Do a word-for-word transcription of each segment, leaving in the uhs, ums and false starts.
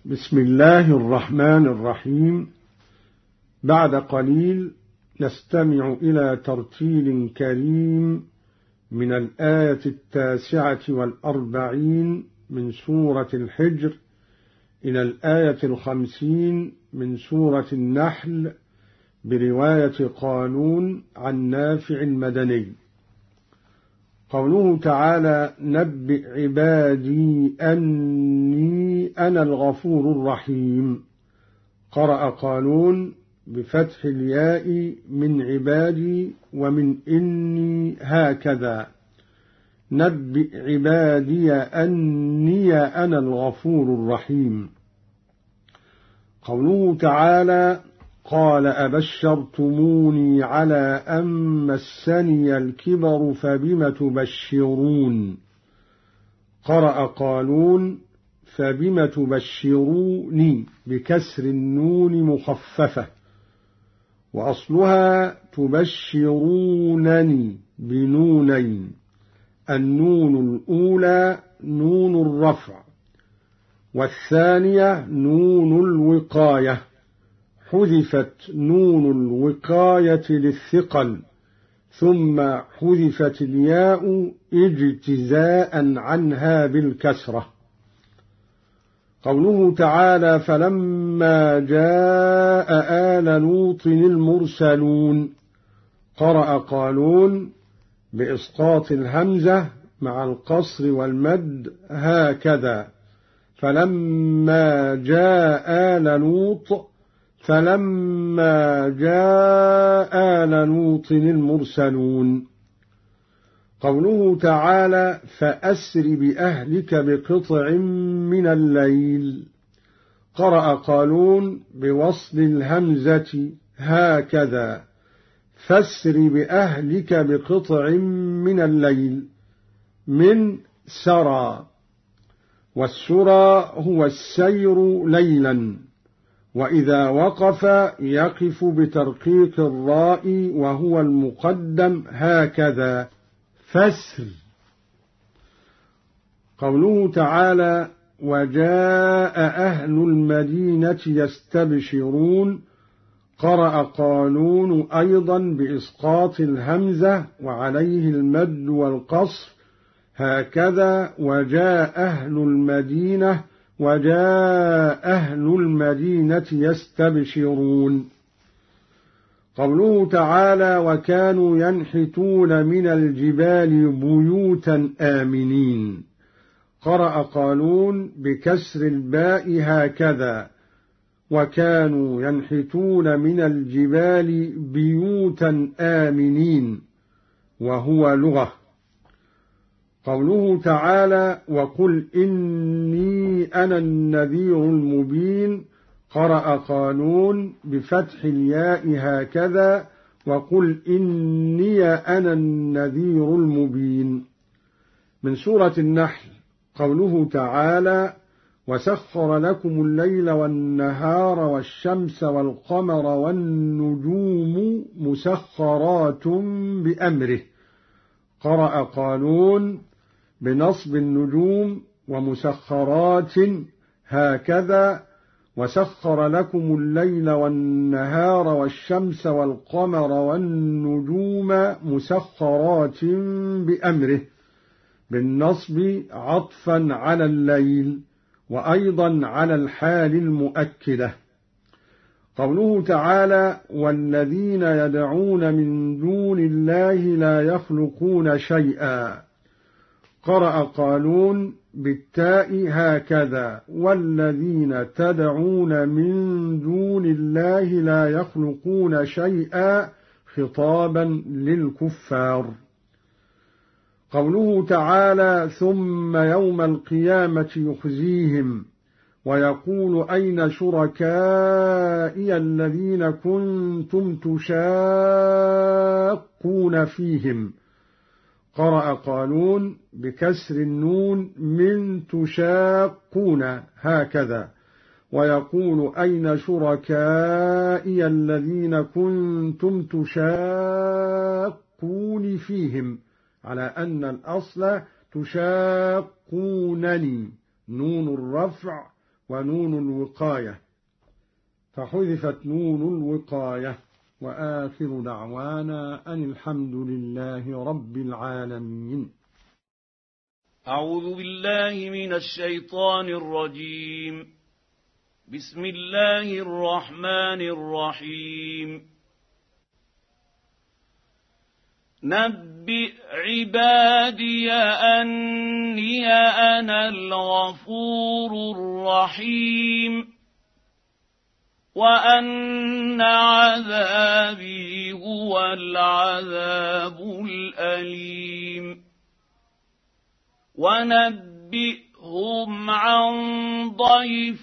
بسم الله الرحمن الرحيم. بعد قليل نستمع إلى ترتيل كريم من الآية التاسعة والأربعين من سورة الحجر إلى الآية الخمسين من سورة النحل برواية قالون عن نافع المدني. قوله تعالى: نبئ عبادي أني أنا الغفور الرحيم. قرأ قالون بفتح الياء من عبادي ومن إني هكذا: نبئ عبادي أني أنا الغفور الرحيم. قوله تعالى: قال أبشرتموني على أن مسني الكبر فبم تبشرون. قرأ قالون فبم تبشروني بكسر النون مخففة، وأصلها تبشرونني بنونين، النون الأولى نون الرفع والثانية نون الوقاية، حذفت نون الوقاية للثقل ثم حذفت الياء اجتزاء عنها بالكسرة. قوله تعالى: فلما جاء آل لوط المرسلون. قرأ قالون بإسقاط الهمزة مع القصر والمد هكذا: فلما جاء آل لوط، فلما جاء آل لوط المرسلون. قوله تعالى: فأسر بأهلك بقطع من الليل. قرأ قالون بوصل الهمزة هكذا: فاسر بأهلك بقطع من الليل، من سرى، والسرى هو السير ليلا، وإذا وقف يقف بترقيق الراء وهو المقدم هكذا: فسر. قوله تعالى: وجاء أهل المدينة يستبشرون. قرأ قالون أيضا بإسقاط الهمزة وعليه المد والقصر هكذا: وجاء أهل المدينة، وجاء أهل المدينة يستبشرون. قوله تعالى: وكانوا ينحتون من الجبال بيوتا آمنين. قرأ قالون بكسر الباء هكذا: وكانوا ينحتون من الجبال بيوتا آمنين، وهو لغة. قوله تعالى: وقل إني أنا النذير المبين. قرأ قالون بفتح الياء هكذا: وقل إني أنا النذير المبين. من سورة النحل. قوله تعالى: وسخر لكم الليل والنهار والشمس والقمر والنجوم مسخرات بأمره. قرأ قالون بنصب النجوم ومسخرات هكذا: وسخر لكم الليل والنهار والشمس والقمر والنجوم مسخرات بأمره، بالنصب عطفا على الليل وأيضا على الحال المؤكدة. قوله تعالى: والذين يدعون من دون الله لا يخلقون شيئا. قرأ قالون بالتاء هكذا: والذين تدعون من دون الله لا يخلقون شيئا، خطابا للكفار. قوله تعالى: ثم يوم القيامة يخزيهم ويقول أين شركائي الذين كنتم تشاقون فيهم. قرأ قالون بكسر النون من تشاقون هكذا: ويقول أين شركائي الذين كنتم تشاقون فيهم، على أن الأصل تشاقونني، نون الرفع ونون الوقاية، فحذفت نون الوقاية. وآخر دعوانا أن الحمد لله رب العالمين. أعوذ بالله من الشيطان الرجيم. بسم الله الرحمن الرحيم. نبئ عبادي أني أنا الغفور الرحيم وأن عذابي هو العذاب الأليم. ونبئهم عن ضيف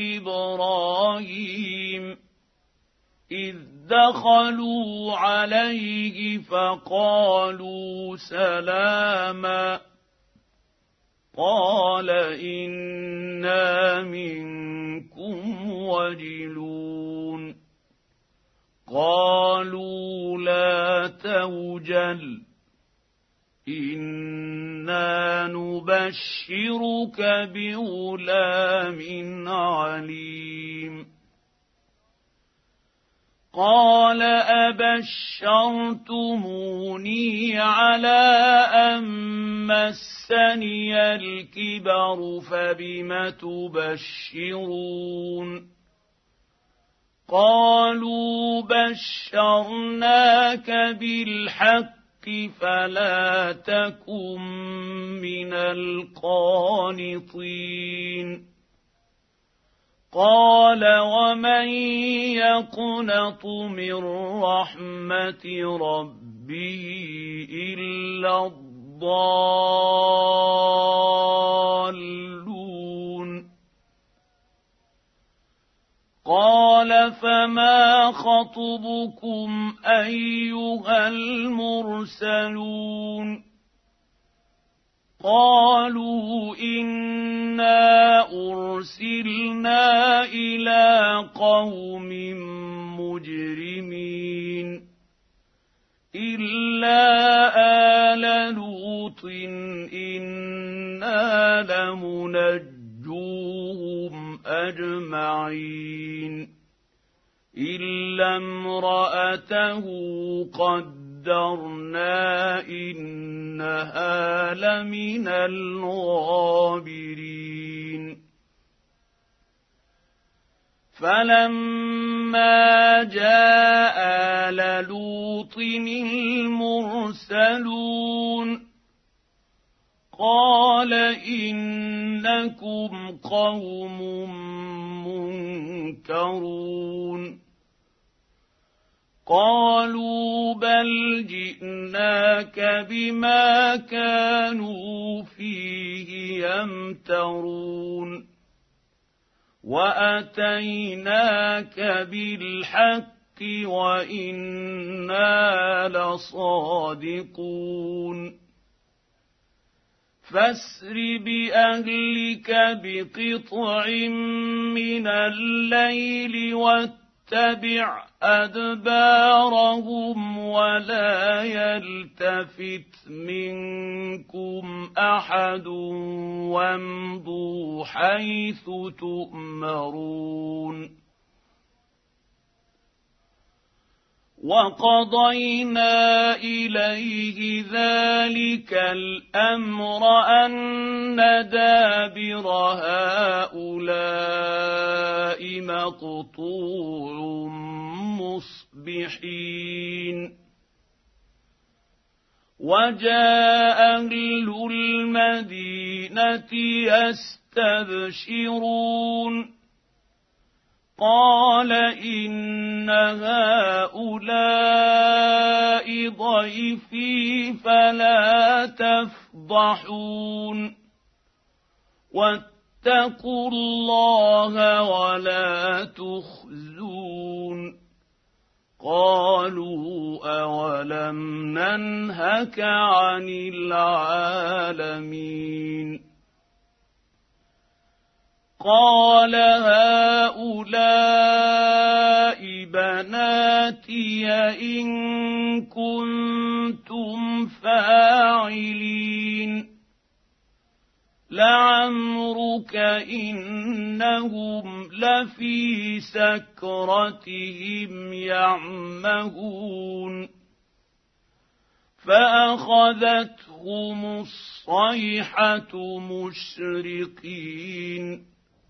إبراهيم إذ دخلوا عليه فقالوا سلاما قال إنا منكم وجلون قالوا لا توجل إنا نبشرك بغلام عليم. قال أبشرتموني على أن مسني الكبر فبم تبشرون قالوا بشرناك بالحق فلا تكن من القانطين. قال ومن يقنط من رحمة ربه إلا الضالون. قال فما خطبكم أيها المرسلون قالوا إنا أرسلنا إلى قوم مجرمين إلا آل لوط إنا لمنجوهم أجمعين إلا امرأته قدرنا إنها لمن الغابرين. فلما جاء آل لوط المرسلون قال إنكم قوم منكرون قالوا بل جئناك بما كانوا فيه يمترون وأتيناك بالحق وإنا لصادقون. فاسر بأهلك بقطع من الليل واتبع أدبارهم ولا يلتفت منكم أحد وامضوا حيث تؤمرون. وقضينا إليه ذلك الأمر أن دابر هؤلاء مقطوع مصبحين. وجاء أهل المدينة يستبشرون قال إن هؤلاء ضيفي فلا تفضحون واتقوا الله ولا تخزون. قالوا أولم ننهك عن العالمين. قال هؤلاء بناتي إن كنتم فاعلين لعمرك إنهم لفي سكرتهم يعمهون فأخذتهم الصيحة مشرقين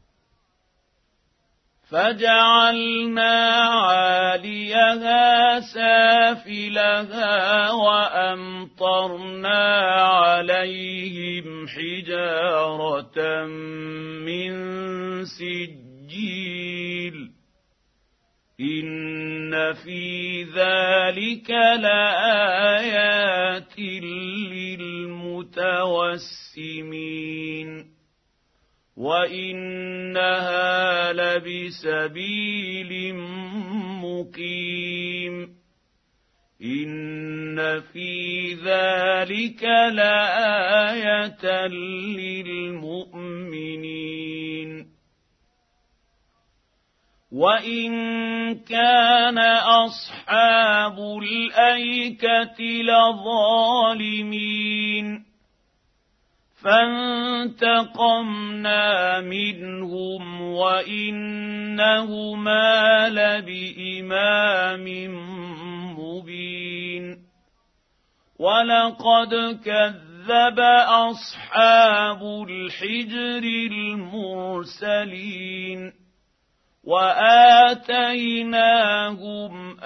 فجعلنا عاليها سافلها وأمطرنا عليهم حجارة من سجيل إن في ذلك لآيات للمتوسمين وإنها لبسبيل مقيم إن في ذلك لآية للمؤمنين وإن كان أصحاب الأيكة لظالمين فانتقمنا منهم وإنهما لبإمام مبين ولقد كذب أصحاب الحجر المرسلين وآتيناهم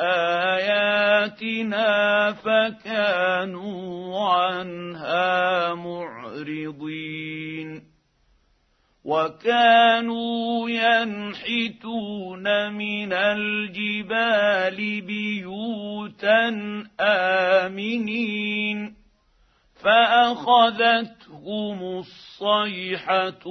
آياتنا فكانوا عنها معرضين وكانوا ينحتون من الجبال بيوتا آمنين فأخذتهم الصيحة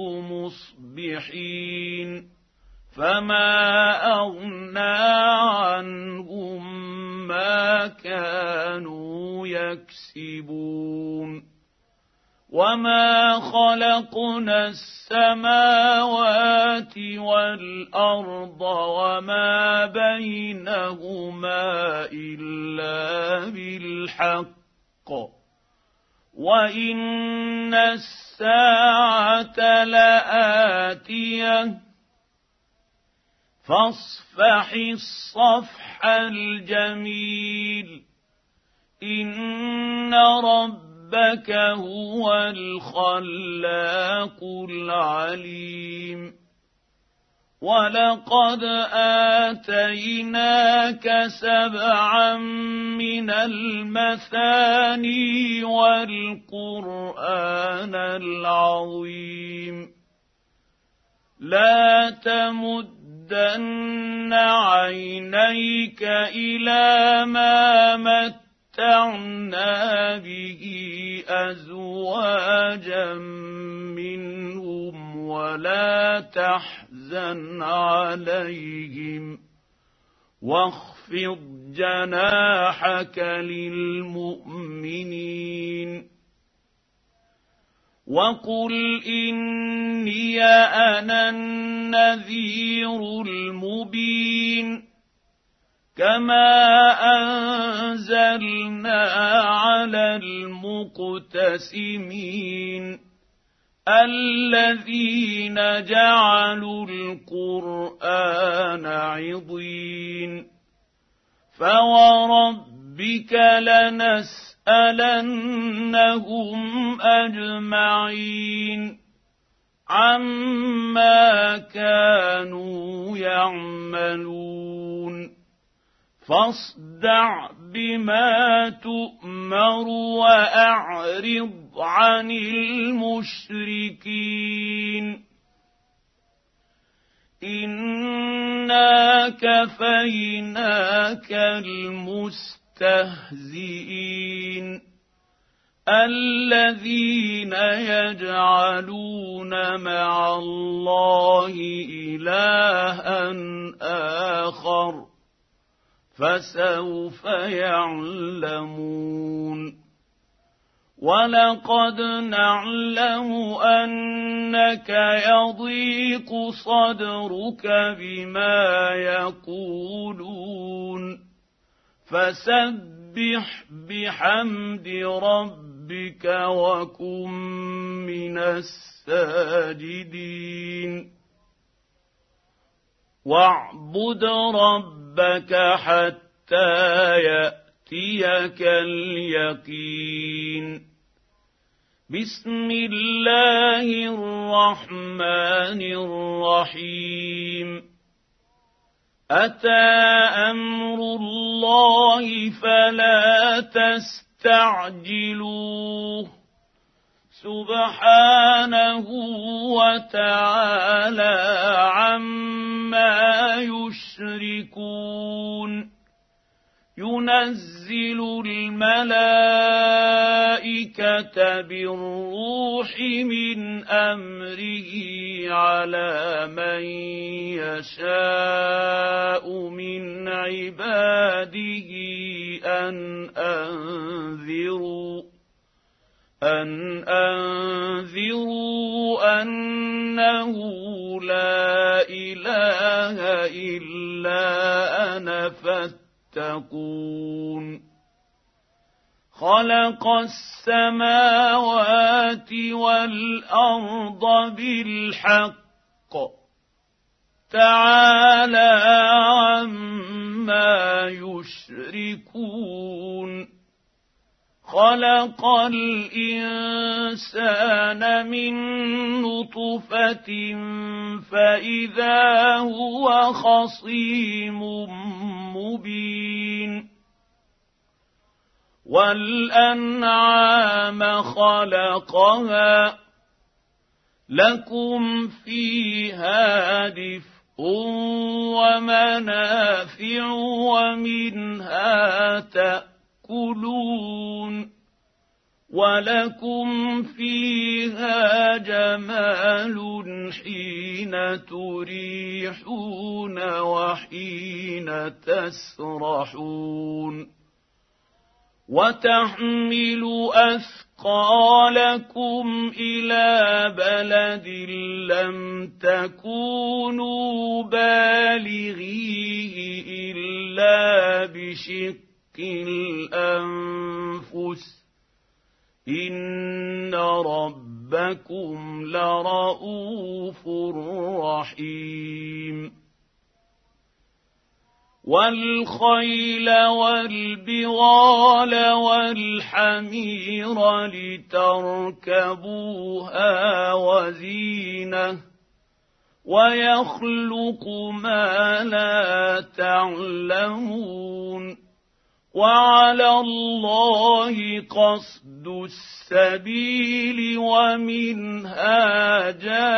مصبحين فما أغنى عنهم ما كانوا يكسبون وما خلقنا السماوات والأرض وما بينهما إلا بالحق وإن الساعة لآتية فاصفح الصفح الجميل إن ربك هو الخلاق العليم ولقد آتيناك سبعا من المثاني والقرآن العظيم لا تمد مدن عينيك إلى ما متعنا به أزواجا منهم ولا تحزن عليهم واخفض جناحك للمؤمنين وقل إني أنا النذير المبين كما أنزلنا على المقتسمين الذين جعلوا القرآن عضين فوربك لنسألنهم ألنهم أجمعين عما كانوا يعملون فاصدع بما تؤمر وأعرض عن المشركين إنا كفيناك المستهزئين المستهزئين الذين يجعلون مع الله إلها آخر فسوف يعلمون ولقد نعلم أنك يضيق صدرك بما يقولون فسبح بحمد ربك ربك وكن من الساجدين واعبد ربك حتى يأتيك اليقين بسم الله الرحمن الرحيم أتى أمر الله فلا تستعجلوه سبحانه وتعالى عما يشركون ينزل الملائكة بالروح من أمره على من يشاء من عباده أن أنذروا أن أنذروا أنه لا إله إلا أنا فاتقون خلق السماوات والأرض بالحق تعالى عما يشركون خلق الإنسان من نطفة فإذا هو خصيم مبين والأنعام خلقها لكم فيها دفء ومنافع ومنها تأكلون ولكم فيها جمال حين تريحون وحين تسرحون وتحمل أثقالكم إلى بلد لم تكونوا بالغيه إلا بشق الأنفس إن ربكم لرءوف رحيم والخيل والبغال والحمير لتركبوها وزينة ويخلق ما لا تعلمون وعلى الله قصد السبيل ومنها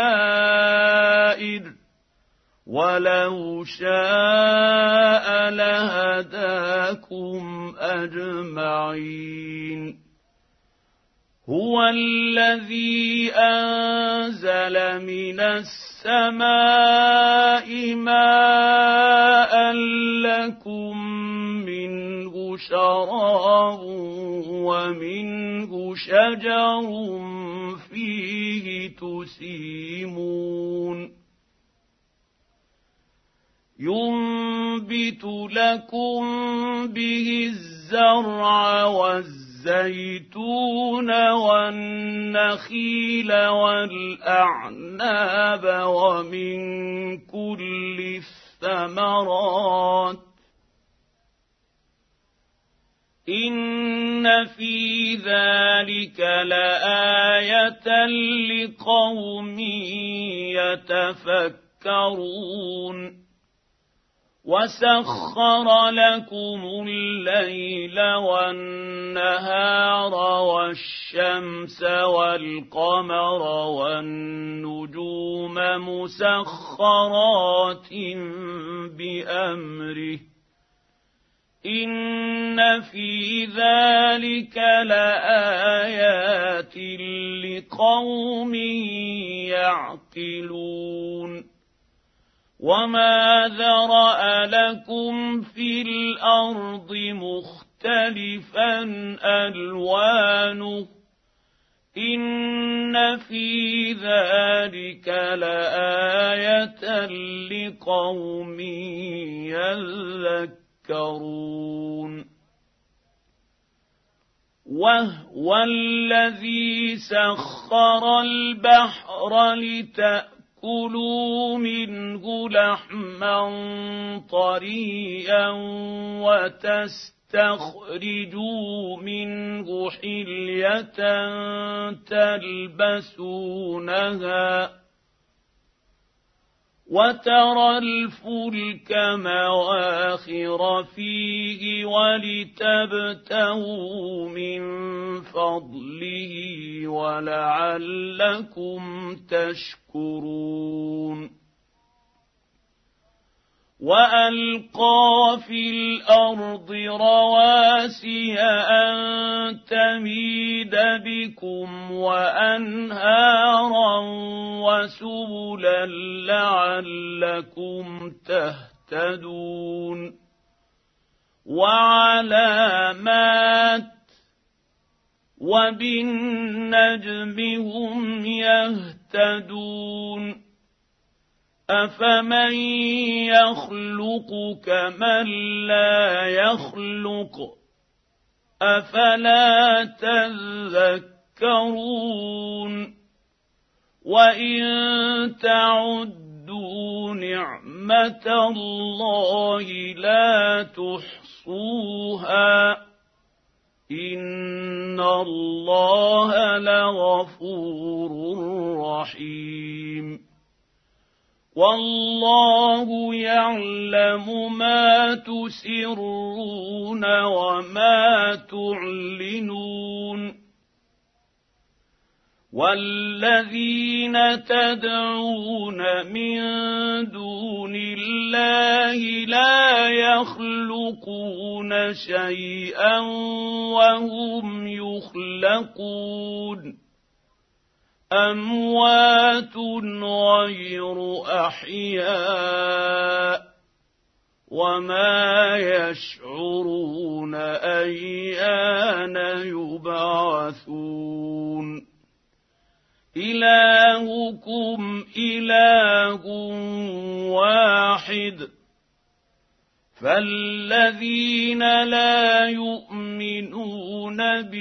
جائر ولو شاء لهداكم أجمعين هو الذي أنزل من السماء ماء لكم منه شراب ومنه شجر فيه تسيمون ينبت لكم به الزرع والزيتون والنخيل والأعناب ومن كل الثمرات إن في ذلك لآية لقوم يتفكرون وسخر لكم الليل والنهار والشمس والقمر والنجوم مسخرات بأمره إن في ذلك لآيات لقوم يعقلون وما ذرأ لكم في الأرض مختلفا ألوانه إن في ذلك لآية لقوم يذكرون وهو الذي سخر البحر لتأكلوا منه لحما طريا وتستخرجوا منه حلية تلبسونها وترى الفلك مواخر فيه ولتبتغوا من فضله ولعلكم تشكرون وألقى في الأرض رواسي أن تميد بكم وأنهارا وسبلا لعلكم تهتدون وعلامات وبالنجم هم يهتدون أفمن يخلق كمن لا يخلق أفلا تذكرون وإن تعدوا نعمة الله لا تحصوها إن الله لغفور رحيم والله يعلم ما تسرون وما تعلنون والذين تدعون من دون الله لا يخلقون شيئا وهم يخلقون أموات غير أحياء وما يشعرون أيان يبعثون إلهكم إله واحد فالذين لا يؤمنون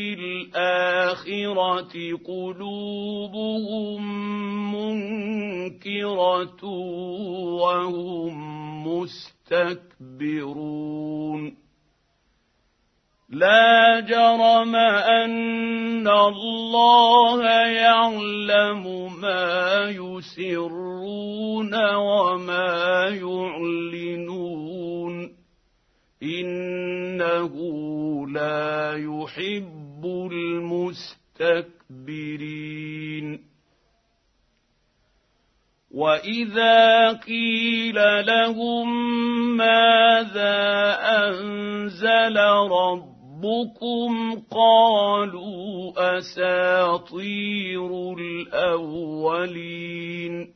بالآخرة قلوبهم منكرة وهم مستكبرون لا جرم أن الله يعلم ما يسرون وما يعلنون إنه لا يحب المستكبرين وإذا قيل لهم ماذا أنزل ربكم قالوا أساطير الأولين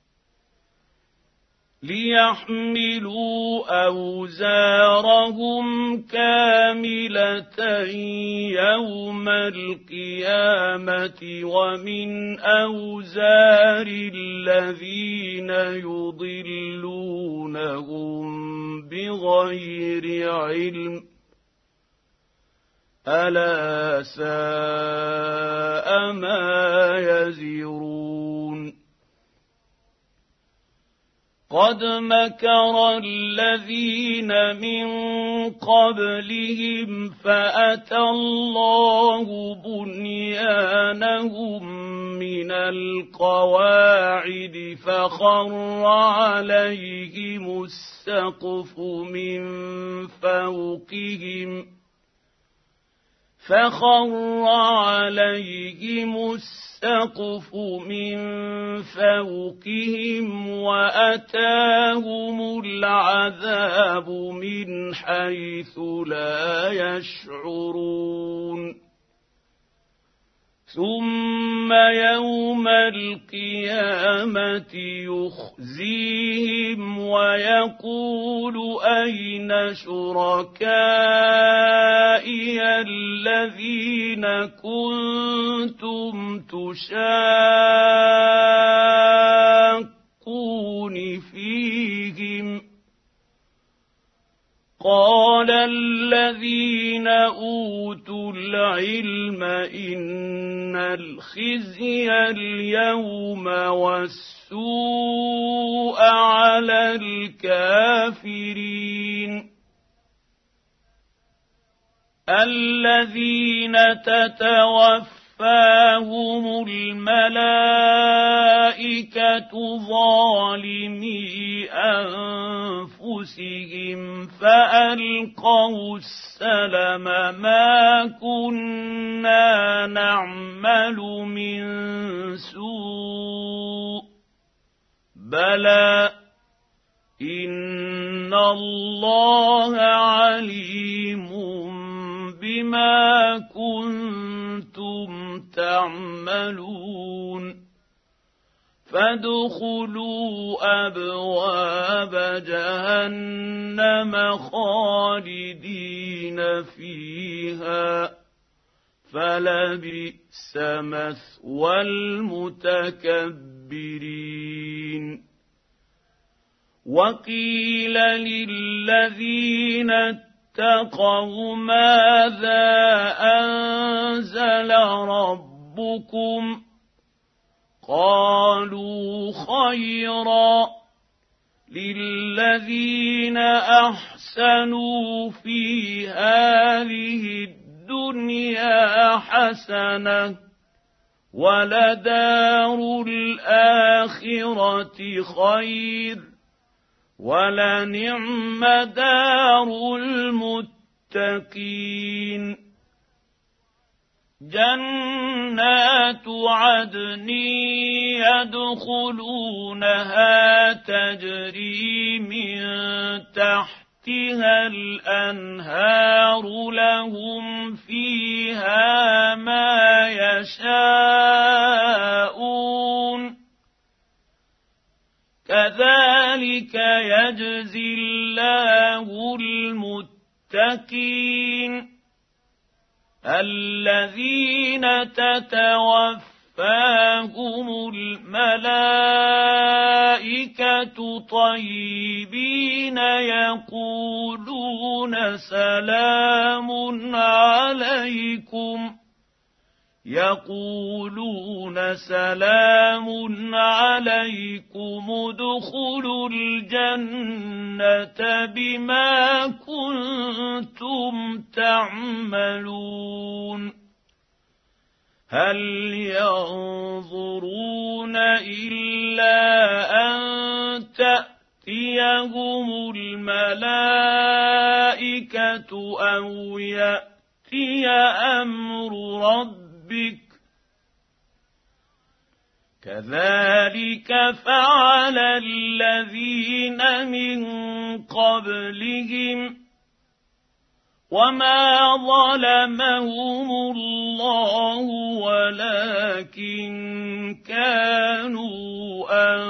ليحملوا أوزارهم كاملة يوم القيامة ومن أوزار الذين يضلونهم بغير علم ألا ساء ما يزرون قد مكر الذين من قبلهم فأتى الله بنيانهم من القواعد فخر عليهم السقف من فوقهم فخر عليهم السقف من فوقهم وأتاهم العذاب من حيث لا يشعرون ثم يوم القيامة يخزيهم ويقول أين شركائي الذين كنتم تشاقون فيهم قال الذين أوتوا العلم إن الخزي اليوم والسوء على الكافرين الذين تتوفاهم الملائكة ظالمي أنفسهم فألقوا السلم ما كنا نعمل من سوء بلى إن الله عليم بما كنتم تعملون فادخلوا أبواب جهنم خالدين فيها فلبئس مثوى المتكبرين وقيل للذين اتقوا ماذا أنزل ربكم قالوا خيرا للذين أحسنوا في هذه الدنيا حسنة ولدار الآخرة خير ولنعم دار المتقين جنات عدن يدخلونها تجري من تحتها الأنهار لهم فيها ما يشاءون كذلك يجزي الله المتقين الذين تتوفاهم الملائكة طيبين يقولون سلام عليكم يقولون سلام عليكم ادخلوا الجنة بما كنتم تعملون هل ينظرون إلا أن تأتيهم الملائكة أو يأتي أمر ربك كذلك فعل الذين من قبلهم وما ظلمهم الله ولكن كانوا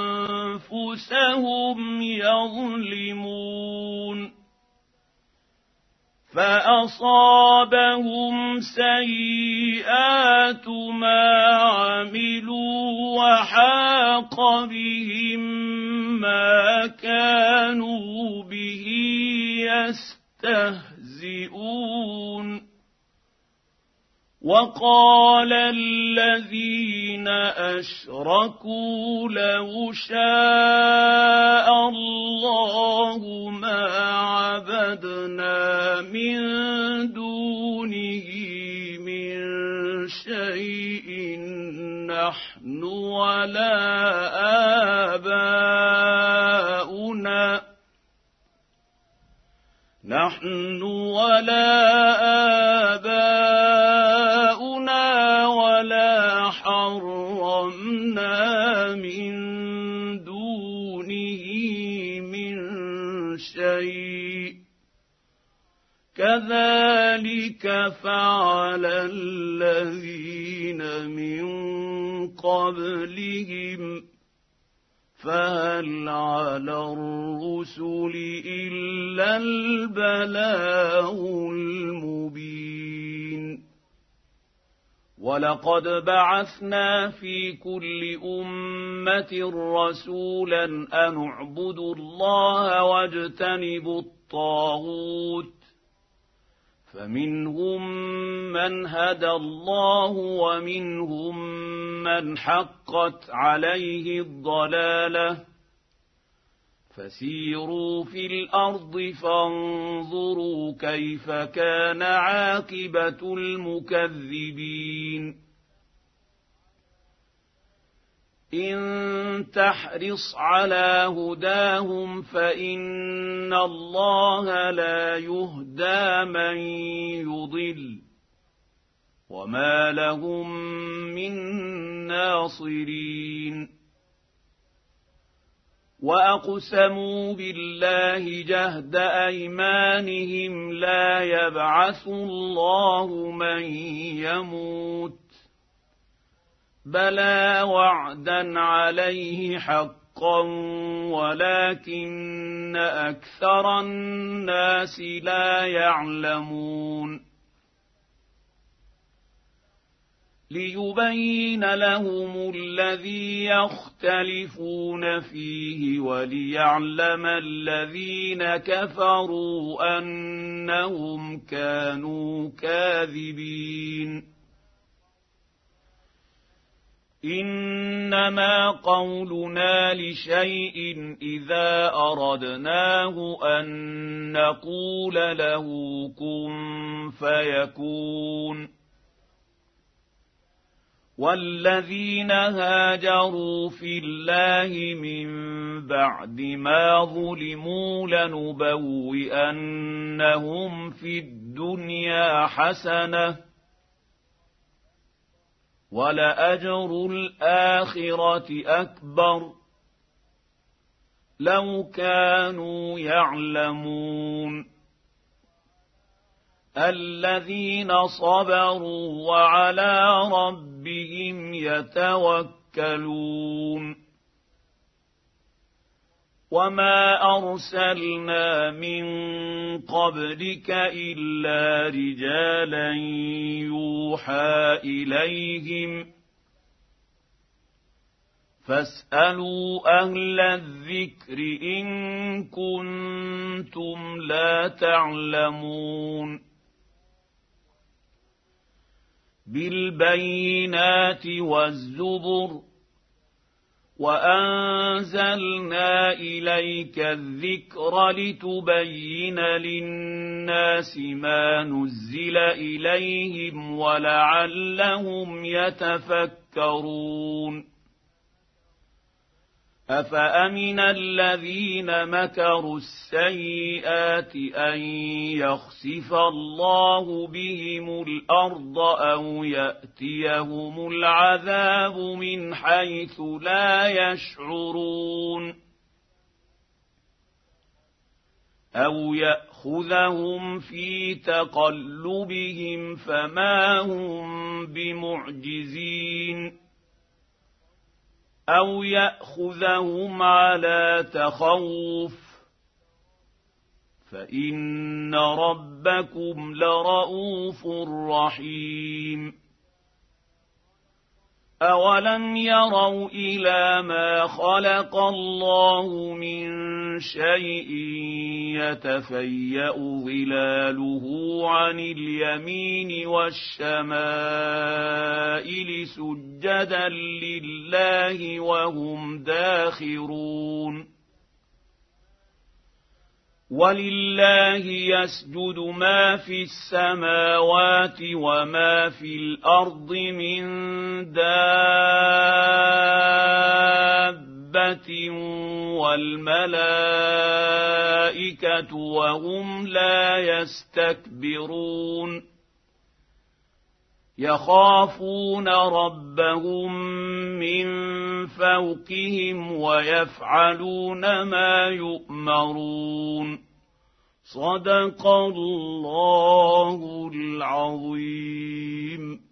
أنفسهم يظلمون فأصابهم سيئات ما عملوا وحاق بهم ما كانوا به يستهزئون وقال الذين أشركوا لو شاء الله ما عبدنا من دونه من شيء نحن ولا آباؤنا نحن ولا آباؤنا ولا حرمنا من دونه من شيء كذلك فعل الذين من قبلهم فهل على الرسل إلا البلاغ المبين ولقد بعثنا في كل أمة رسولا أن اعبدوا الله واجتنبوا الطاغوت فمنهم من هدى الله ومنهم من حقت عليه الضلالة فسيروا في الأرض فانظروا كيف كان عاقبة المكذبين إن تحرص على هداهم فإن الله لا يهدى من يضل وما لهم من ناصرين وأقسموا بالله جهد أيمانهم لا يبعث الله من يموت بلى وعدا عليه حقا ولكن أكثر الناس لا يعلمون ليبين لهم الذي يختلفون فيه وليعلم الذين كفروا أنهم كانوا كاذبين إنما قولنا لشيء إذا أردناه أن نقول له كن فيكون والذين هاجروا في الله من بعد ما ظلموا لنبوئنهم في الدنيا حسنة ولأجر الآخرة أكبر لو كانوا يعلمون الذين صبروا وعلى ربهم يتوكلون وما أرسلنا من قبلك إلا رجالا يوحى إليهم فاسألوا أهل الذكر إن كنتم لا تعلمون بالبينات والزبر وأنزلنا إليك الذكر لتبين للناس ما نزل إليهم ولعلهم يتفكرون أفأمن الذين مكروا السيئات أن يخسف الله بهم الأرض أو يأتيهم العذاب من حيث لا يشعرون أو يأخذهم في تقلبهم فما هم بمعجزين أو يأخذهم على تخوف فإن ربكم لرءوف رحيم أولم يروا إلى ما خلق الله من شيء يتفيأ ظلاله عن اليمين والشمائل سجدا لله وهم داخرون ولله يسجد ما في السماوات وما في الأرض من دابة والملائكة وهم لا يستكبرون يخافون ربهم من فوقهم ويفعلون ما يؤمرون صدق الله العظيم.